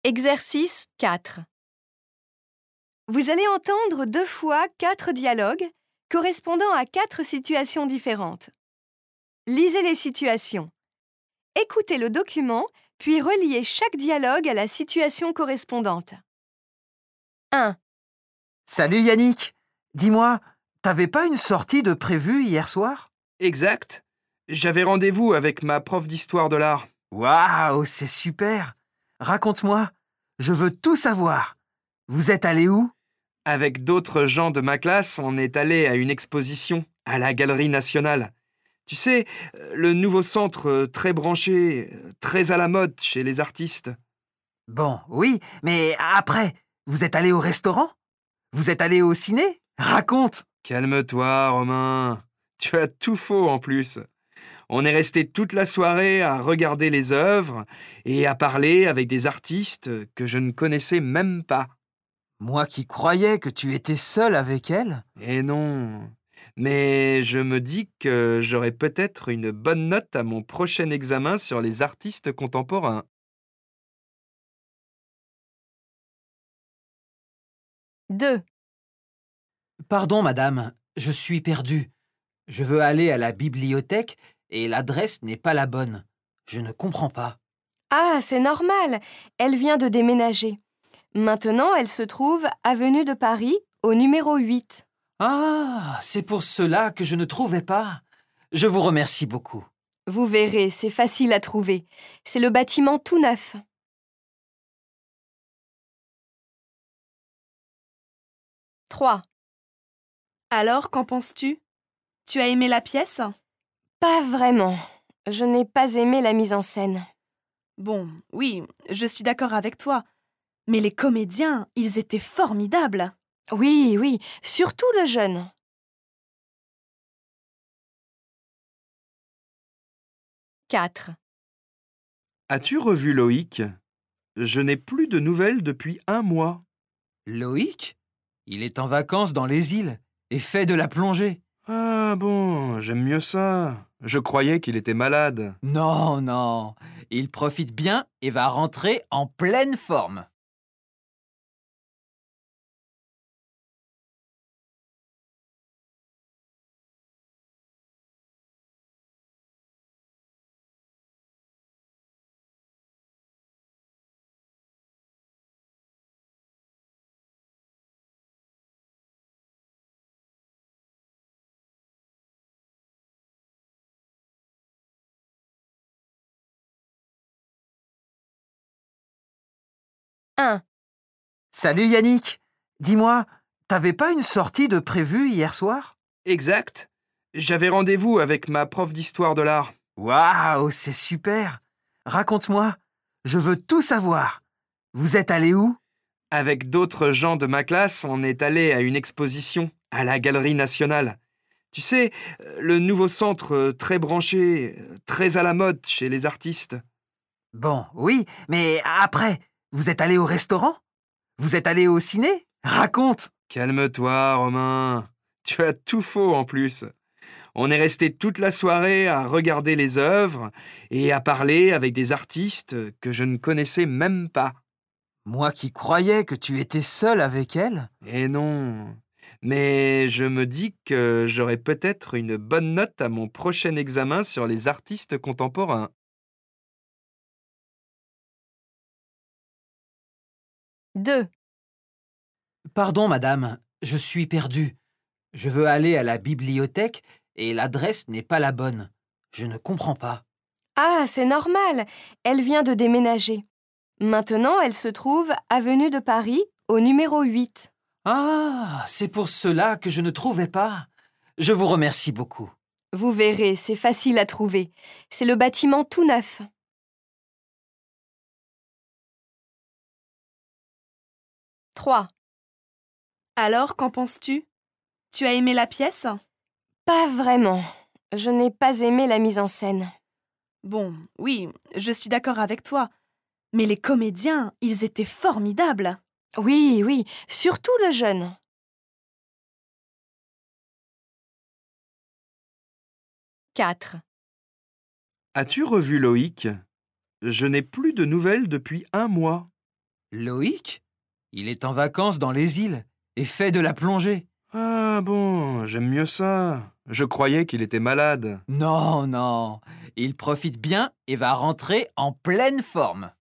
Exercice 4. Vous allez entendre 2 fois 4 dialogues correspondant à 4 situations différentes. Lisez les situations. Écoutez le document, puis reliez chaque dialogue à la situation correspondante. 1, Salut Yannick, dis-moi, t'avais pas une sortie de prévue hier soir? Exact. J'avais rendez-vous avec ma prof d'histoire de l'art. Waouh, c'est super! Raconte-moi, je veux tout savoir. Vous êtes allé où? Avec d'autres gens de ma classe, on est allé à une exposition à la Galerie nationale. Tu sais, le nouveau centre très branché, très à la mode chez les artistes. Bon, oui, mais après, vous êtes allé au restaurant? Vous êtes allé au ciné? Raconte! Calme-toi, Romain. Tu as tout faux en plus. On est resté toute la soirée à regarder les œuvres et à parler avec des artistes que je ne connaissais même pas. Moi qui croyais que tu étais seul avec elle? Et non. Mais je me dis que j'aurai peut-être une bonne note à mon prochain examen sur les artistes contemporains. 2, Pardon, madame, je suis perdu. Je veux aller à la bibliothèque et l'adresse n'est pas la bonne. Je ne comprends pas. Ah, c'est normal, elle vient de déménager. Maintenant, elle se trouve avenue de Paris, au numéro 8. Ah, c'est pour cela que je ne trouvais pas. Je vous remercie beaucoup. Vous verrez, c'est facile à trouver. C'est le bâtiment tout neuf. 3. Alors, qu'en penses-tu? Tu as aimé la pièce? Pas vraiment. Je n'ai pas aimé la mise en scène. Bon, oui, je suis d'accord avec toi. Mais les comédiens, ils étaient formidables. Oui, oui, surtout le jeune. 4. As-tu revu Loïc? Je n'ai plus de nouvelles depuis un mois. Loïc? Il est en vacances dans les îles et fait de la plongée. Ah bon, j'aime mieux ça. Je croyais qu'il était malade. Non, non, il profite bien et va rentrer en pleine forme. Un. Salut Yannick, dis-moi, t'avais pas une sortie de prévue hier soir? Exact. J'avais rendez-vous avec ma prof d'histoire de l'art. Waouh, c'est super! Raconte-moi, je veux tout savoir. Vous êtes allé où? Avec d'autres gens de ma classe, on est allé à une exposition à la Galerie nationale. Tu sais, le nouveau centre très branché, très à la mode chez les artistes. Bon, oui, mais après, vous êtes allé au restaurant? Vous êtes allé au ciné? Raconte! Calme-toi, Romain. Tu as tout faux en plus. On est resté toute la soirée à regarder les œuvres et à parler avec des artistes que je ne connaissais même pas. Moi qui croyais que tu étais seul avec elle? Et non. Mais je me dis que j'aurai peut-être une bonne note à mon prochain examen sur les artistes contemporains. 2, Pardon, madame, je suis perdu. Je veux aller à la bibliothèque et l'adresse n'est pas la bonne. Je ne comprends pas. Ah, c'est normal, elle vient de déménager. Maintenant, elle se trouve avenue de Paris, au numéro 8. Ah, c'est pour cela que je ne trouvais pas. Je vous remercie beaucoup. Vous verrez, c'est facile à trouver. C'est le bâtiment tout neuf. 3. Alors, qu'en penses-tu? Tu as aimé la pièce? Pas vraiment. Je n'ai pas aimé la mise en scène. Bon, oui, je suis d'accord avec toi. Mais les comédiens, ils étaient formidables. Oui, oui, surtout le jeune. 4. As-tu revu Loïc? Je n'ai plus de nouvelles depuis un mois. Loïc? Il est en vacances dans les îles et fait de la plongée. Ah bon, j'aime mieux ça. Je croyais qu'il était malade. Non, non, il profite bien et va rentrer en pleine forme.